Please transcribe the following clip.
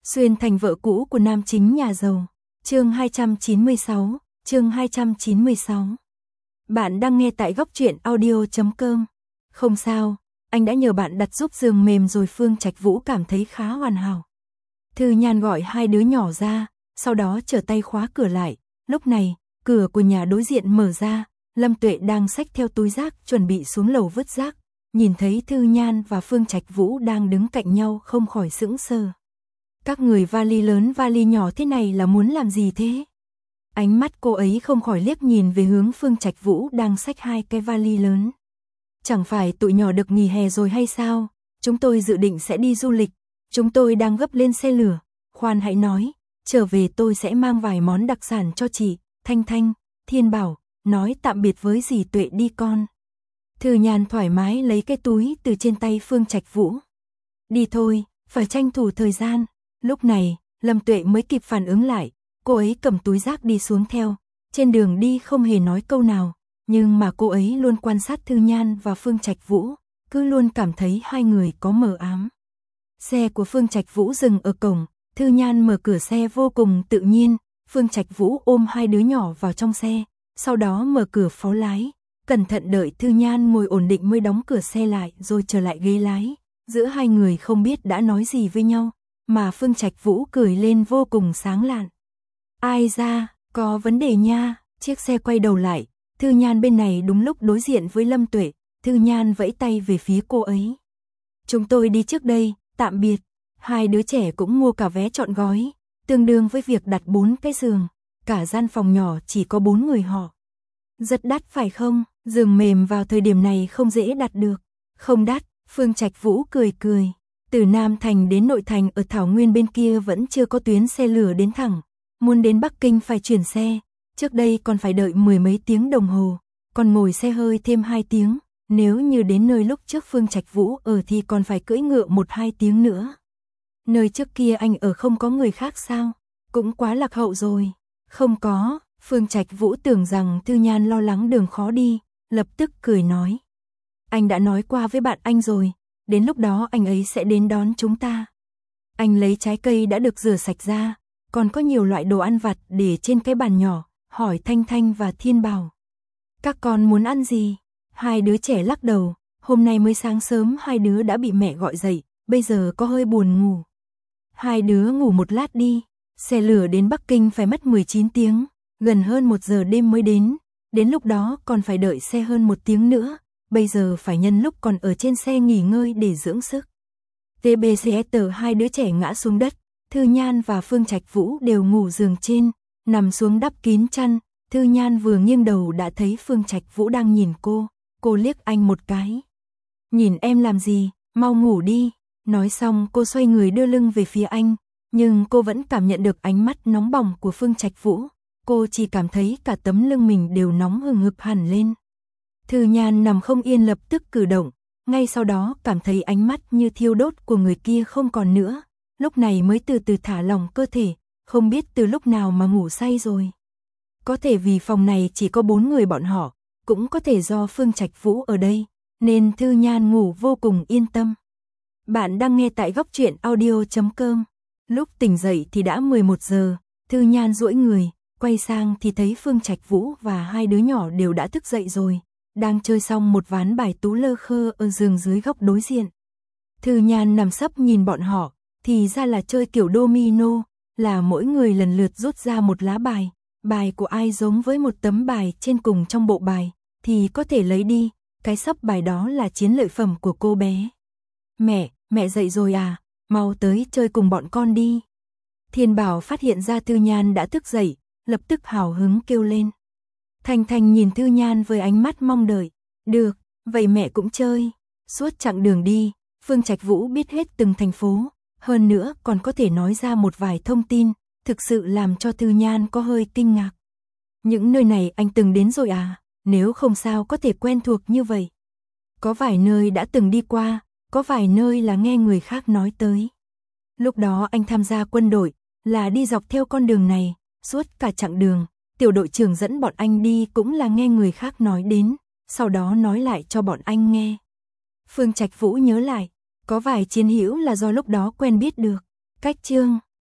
Xuyên thành vợ cũ của nam chính nhà giàu. Chương 296, chương 296. Bạn đang nghe tại góc truyện audio.com. Không sao, anh đã nhờ bạn đặt giúp giường mềm rồi. Phương Trạch Vũ cảm thấy khá hoàn hảo. Thư Nhan gọi hai đứa nhỏ ra, sau đó trở tay khóa cửa lại. Lúc này, cửa của nhà đối diện mở ra, Lâm Tuệ đang xách theo túi rác chuẩn bị xuống lầu vứt rác. Nhìn thấy Thư Nhan và Phương Trạch Vũ đang đứng cạnh nhau không khỏi sững sờ. Các người vali lớn vali nhỏ thế này là muốn làm gì thế? Ánh mắt cô ấy không khỏi liếc nhìn về hướng Phương Trạch Vũ đang xách hai cái vali lớn. Chẳng phải tụi nhỏ được nghỉ hè rồi hay sao? Chúng tôi dự định sẽ đi du lịch. Chúng tôi đang gấp lên xe lửa. Khoan hãy nói, trở về tôi sẽ mang vài món đặc sản cho chị, Thanh Thanh, Thiên Bảo, nói tạm biệt với dì Tuệ đi con. Thư Nhan thoải mái lấy cái túi từ trên tay Phương Trạch Vũ. Đi thôi, phải tranh thủ thời gian. Lúc này, Lâm Tuệ mới kịp phản ứng lại, cô ấy cầm túi rác đi xuống theo. Trên đường đi không hề nói câu nào, nhưng mà cô ấy luôn quan sát Thư Nhan và Phương Trạch Vũ, cứ luôn cảm thấy hai người có mờ ám. Xe của Phương Trạch Vũ dừng ở cổng, Thư Nhan mở cửa xe vô cùng tự nhiên, Phương Trạch Vũ ôm hai đứa nhỏ vào trong xe, sau đó mở cửa phó lái, cẩn thận đợi Thư Nhan ngồi ổn định mới đóng cửa xe lại rồi trở lại ghế lái. Giữa hai người không biết đã nói gì với nhau, mà Phương Trạch Vũ cười lên vô cùng sáng lạn. Ai ra, có vấn đề nha. Chiếc xe quay đầu lại, Thư Nhan bên này đúng lúc đối diện với Lâm Tuệ. Thư Nhan vẫy tay về phía cô ấy. Chúng tôi đi trước đây, tạm biệt. Hai đứa trẻ cũng mua cả vé trọn gói, tương đương với việc đặt 4 cái giường. Cả gian phòng nhỏ chỉ có 4 người họ. Rất đắt phải không? Giường mềm vào thời điểm này không dễ đặt được. Không đắt, Phương Trạch Vũ cười cười. Từ Nam Thành đến Nội Thành ở Thảo Nguyên bên kia vẫn chưa có tuyến xe lửa đến thẳng. Muốn đến Bắc Kinh phải chuyển xe. Trước đây còn phải đợi 10 mấy tiếng đồng hồ, còn ngồi xe hơi thêm 2 tiếng. Nếu như đến nơi lúc trước Phương Trạch Vũ ở thì còn phải cưỡi ngựa 1-2 tiếng nữa. Nơi trước kia anh ở không có người khác sao? Cũng quá lạc hậu rồi. Không có, Phương Trạch Vũ tưởng rằng Thư Nhan lo lắng đường khó đi, lập tức cười nói. Anh đã nói qua với bạn anh rồi, đến lúc đó anh ấy sẽ đến đón chúng ta. Anh lấy trái cây đã được rửa sạch ra, còn có nhiều loại đồ ăn vặt để trên cái bàn nhỏ, hỏi Thanh Thanh và Thiên Bảo. Các con muốn ăn gì? Hai đứa trẻ lắc đầu, hôm nay mới sáng sớm hai đứa đã bị mẹ gọi dậy, bây giờ có hơi buồn ngủ. Hai đứa ngủ một lát đi, xe lửa đến Bắc Kinh phải mất 19 tiếng, gần hơn 1 giờ đêm mới đến lúc đó còn phải đợi xe hơn 1 tiếng nữa, bây giờ phải nhân lúc còn ở trên xe nghỉ ngơi để dưỡng sức. TBCS hai đứa trẻ ngã xuống đất, Thư Nhan và Phương Trạch Vũ đều ngủ giường trên, nằm xuống đắp kín chăn, Thư Nhan vừa nghiêng đầu đã thấy Phương Trạch Vũ đang nhìn cô liếc anh một cái. Nhìn em làm gì, mau ngủ đi. Nói xong cô xoay người đưa lưng về phía anh, nhưng cô vẫn cảm nhận được ánh mắt nóng bỏng của Phương Trạch Vũ, cô chỉ cảm thấy cả tấm lưng mình đều nóng hừng hực hẳn lên. Thư Nhan nằm không yên lập tức cử động, ngay sau đó cảm thấy ánh mắt như thiêu đốt của người kia không còn nữa, lúc này mới từ từ thả lỏng cơ thể, không biết từ lúc nào mà ngủ say rồi. Có thể vì phòng này chỉ có 4 người bọn họ, cũng có thể do Phương Trạch Vũ ở đây, nên Thư Nhan ngủ vô cùng yên tâm. Bạn đang nghe tại góc truyện audio.com. Lúc tỉnh dậy thì đã 11 giờ, Thư Nhan duỗi người, quay sang thì thấy Phương Trạch Vũ và hai đứa nhỏ đều đã thức dậy rồi, đang chơi xong một ván bài tú lơ khơ ở giường dưới góc đối diện. Thư Nhan nằm sấp nhìn bọn họ, thì ra là chơi kiểu domino, là mỗi người lần lượt rút ra một lá bài, bài của ai giống với một tấm bài trên cùng trong bộ bài, thì có thể lấy đi, cái sấp bài đó là chiến lợi phẩm của cô bé. Mẹ dậy rồi à, mau tới chơi cùng bọn con đi. Thiên Bảo phát hiện ra Thư Nhan đã thức dậy, lập tức hào hứng kêu lên. Thanh Thanh nhìn Thư Nhan với ánh mắt mong đợi. Được, vậy mẹ cũng chơi. Suốt chặng đường đi, Phương Trạch Vũ biết hết từng thành phố, hơn nữa còn có thể nói ra một vài thông tin, thực sự làm cho Thư Nhan có hơi kinh ngạc. Những nơi này anh từng đến rồi à, nếu không sao có thể quen thuộc như vậy. Có vài nơi đã từng đi qua, có vài nơi là nghe người khác nói tới. Lúc đó anh tham gia quân đội, là đi dọc theo con đường này, suốt cả chặng đường, tiểu đội trưởng dẫn bọn anh đi cũng là nghe người khác nói đến, sau đó nói lại cho bọn anh nghe. Phương Trạch Vũ nhớ lại, có vài chiến hữu là do lúc đó quen biết được. Cách chương